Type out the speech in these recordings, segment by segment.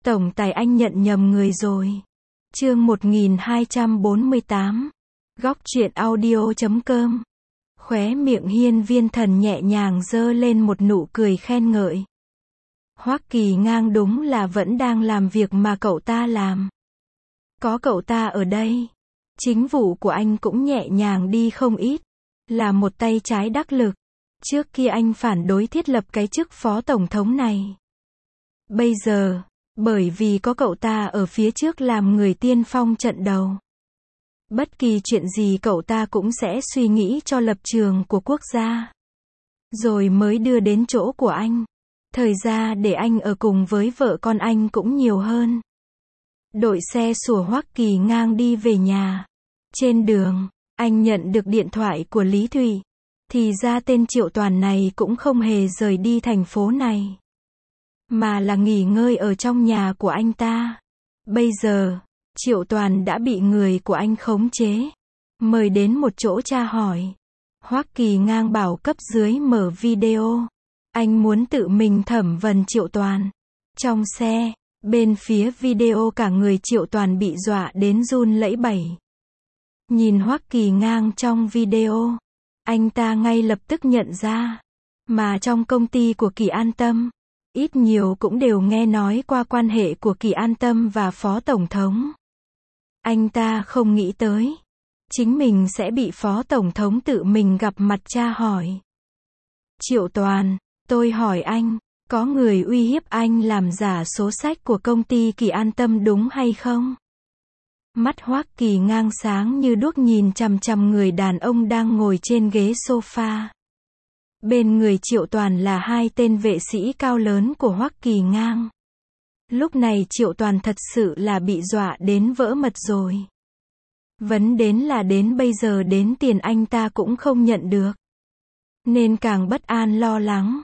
Tổng tài anh nhận nhầm người rồi. Chương 1248. Góc truyện audio.com. Khóe miệng Hiên Viên Thần nhẹ nhàng giơ lên một nụ cười khen ngợi. Hoắc Kỳ Ngang đúng là vẫn đang làm việc mà cậu ta làm. Có cậu ta ở đây, chính vụ của anh cũng nhẹ nhàng đi không ít. Là một tay trái đắc lực. Trước kia anh phản đối thiết lập cái chức phó tổng thống này. Bây giờ, bởi vì có cậu ta ở phía trước làm người tiên phong trận đầu. Bất kỳ chuyện gì cậu ta cũng sẽ suy nghĩ cho lập trường của quốc gia. Rồi mới đưa đến chỗ của anh. Thời gian để anh ở cùng với vợ con anh cũng nhiều hơn. Đội xe sủa Hoắc Kỳ Ngang đi về nhà. Trên đường, anh nhận được điện thoại của Lý Thụy. Thì ra tên Triệu Toàn này cũng không hề rời đi thành phố này. Mà là nghỉ ngơi ở trong nhà của anh ta. Bây giờ, Triệu Toàn đã bị người của anh khống chế. Mời đến một chỗ tra hỏi. Hoắc Kỳ Ngang bảo cấp dưới mở video. Anh muốn tự mình thẩm vấn Triệu Toàn. Trong xe, bên phía video cả người Triệu Toàn bị dọa đến run lẩy bẩy. Nhìn Hoắc Kỳ Ngang trong video, anh ta ngay lập tức nhận ra. Mà trong công ty của Kỳ An Tâm, ít nhiều cũng đều nghe nói qua quan hệ của Kỳ An Tâm và Phó Tổng thống. Anh ta không nghĩ tới. Chính mình sẽ bị Phó Tổng thống tự mình gặp mặt tra hỏi. Triệu Toàn, tôi hỏi anh, có người uy hiếp anh làm giả số sách của công ty Kỳ An Tâm đúng hay không? Mắt Hoắc Kỳ Ngang sáng như đuốc nhìn chằm chằm người đàn ông đang ngồi trên ghế sofa. Bên người Triệu Toàn là hai tên vệ sĩ cao lớn của Hoắc Kỳ Ngang. Lúc này Triệu Toàn thật sự là bị dọa đến vỡ mật rồi. Vấn đến là đến bây giờ đến tiền anh ta cũng không nhận được. Nên càng bất an lo lắng.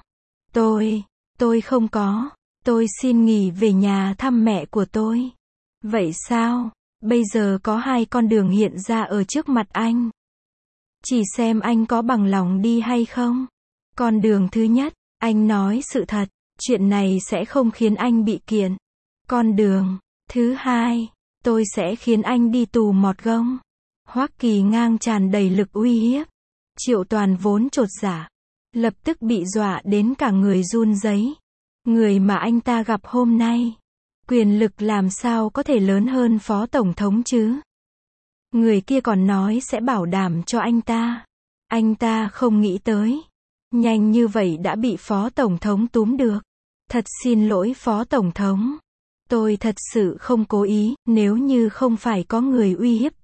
Tôi không có. Tôi xin nghỉ về nhà thăm mẹ của tôi. Vậy sao? Bây giờ có hai con đường hiện ra ở trước mặt anh. Chỉ xem anh có bằng lòng đi hay không. Con đường thứ nhất, anh nói sự thật, chuyện này sẽ không khiến anh bị kiện. Con đường thứ hai, tôi sẽ khiến anh đi tù mọt gông. Hoắc Kỳ Ngang tràn đầy lực uy hiếp. Triệu Toàn vốn chột dạ, lập tức bị dọa đến cả người run rẩy. Người mà anh ta gặp hôm nay, quyền lực làm sao có thể lớn hơn Phó Tổng thống chứ? Người kia còn nói sẽ bảo đảm cho anh ta. Anh ta không nghĩ tới. Nhanh như vậy đã bị Phó Tổng thống túm được. Thật xin lỗi Phó Tổng thống. Tôi thật sự không cố ý, nếu như không phải có người uy hiếp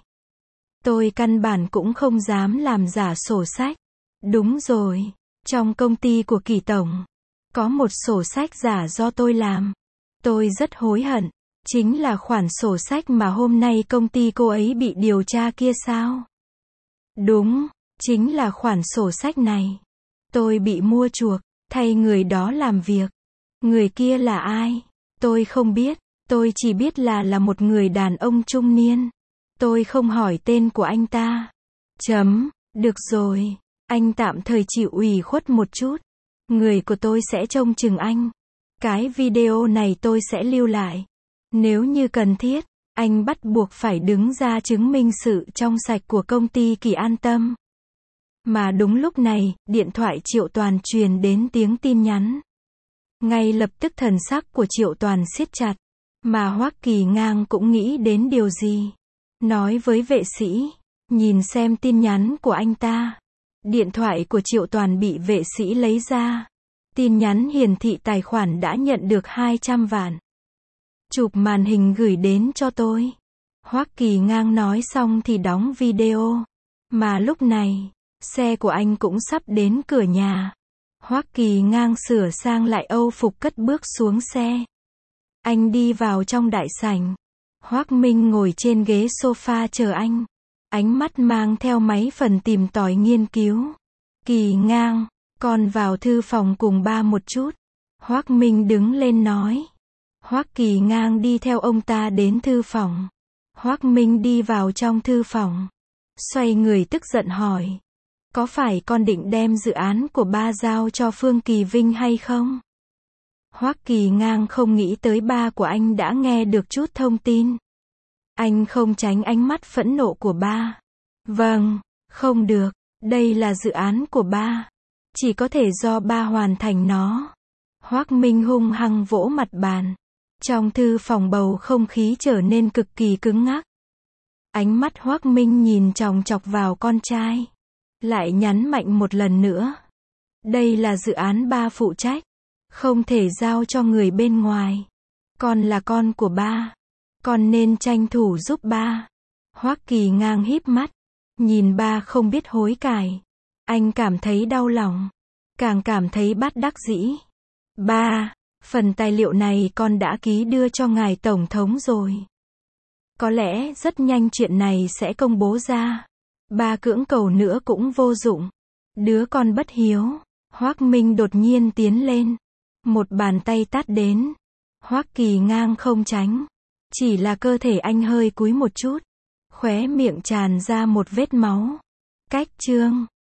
tôi căn bản cũng không dám làm giả sổ sách. Đúng rồi, trong công ty của Kỳ Tổng, có một sổ sách giả do tôi làm. Tôi rất hối hận, chính là khoản sổ sách mà hôm nay công ty cô ấy bị điều tra kia sao? Đúng, chính là khoản sổ sách này. Tôi bị mua chuộc, thay người đó làm việc. Người kia là ai? Tôi không biết, tôi chỉ biết là một người đàn ông trung niên. Tôi không hỏi tên của anh ta. Được rồi, anh tạm thời chịu ủy khuất một chút. Người của tôi sẽ trông chừng anh. Cái video này tôi sẽ lưu lại. Nếu như cần thiết, anh bắt buộc phải đứng ra chứng minh sự trong sạch của công ty Kỳ An Tâm. Mà đúng lúc này, điện thoại Triệu Toàn truyền đến tiếng tin nhắn. Ngay lập tức thần sắc của Triệu Toàn siết chặt. Mà Hoắc Kỳ Ngang cũng nghĩ đến điều gì. Nói với vệ sĩ, nhìn xem tin nhắn của anh ta. Điện thoại của Triệu Toàn bị vệ sĩ lấy ra. Tin nhắn hiển thị tài khoản đã nhận được 200 vạn. Chụp màn hình gửi đến cho tôi. Hoắc Kỳ Ngang nói xong thì đóng video. Mà lúc này, xe của anh cũng sắp đến cửa nhà. Hoắc Kỳ Ngang sửa sang lại âu phục cất bước xuống xe. Anh đi vào trong đại sảnh. Hoắc Minh ngồi trên ghế sofa chờ anh. Ánh mắt mang theo mấy phần tìm tòi nghiên cứu. Kỳ Ngang, con vào thư phòng cùng ba một chút. Hoắc Minh đứng lên nói. Hoắc Kỳ Ngang đi theo ông ta đến thư phòng. Hoắc Minh đi vào trong thư phòng. Xoay người tức giận hỏi. Có phải con định đem dự án của ba giao cho Phương Kỳ Vinh hay không? Hoắc Kỳ Ngang không nghĩ tới ba của anh đã nghe được chút thông tin. Anh không tránh ánh mắt phẫn nộ của ba. Vâng, không được, đây là dự án của ba. Chỉ có thể do ba hoàn thành nó. Hoắc Minh hung hăng vỗ mặt bàn. Trong thư phòng bầu không khí trở nên cực kỳ cứng ngắc. Ánh mắt Hoắc Minh nhìn chòng chọc vào con trai. Lại nhấn mạnh một lần nữa. Đây là dự án ba phụ trách. Không thể giao cho người bên ngoài. Con là con của ba. Con nên tranh thủ giúp ba. Hoắc Kỳ Ngang híp mắt. Nhìn ba không biết hối cải. Anh cảm thấy đau lòng. Càng cảm thấy bất đắc dĩ. Ba, phần tài liệu này con đã ký đưa cho ngài Tổng thống rồi. Có lẽ rất nhanh chuyện này sẽ công bố ra. Ba cưỡng cầu nữa cũng vô dụng. Đứa con bất hiếu. Hoắc Minh đột nhiên tiến lên. Một bàn tay tát đến. Hoắc Kỳ Ngang không tránh. Chỉ là cơ thể anh hơi cúi một chút. Khóe miệng tràn ra một vết máu. Cách chương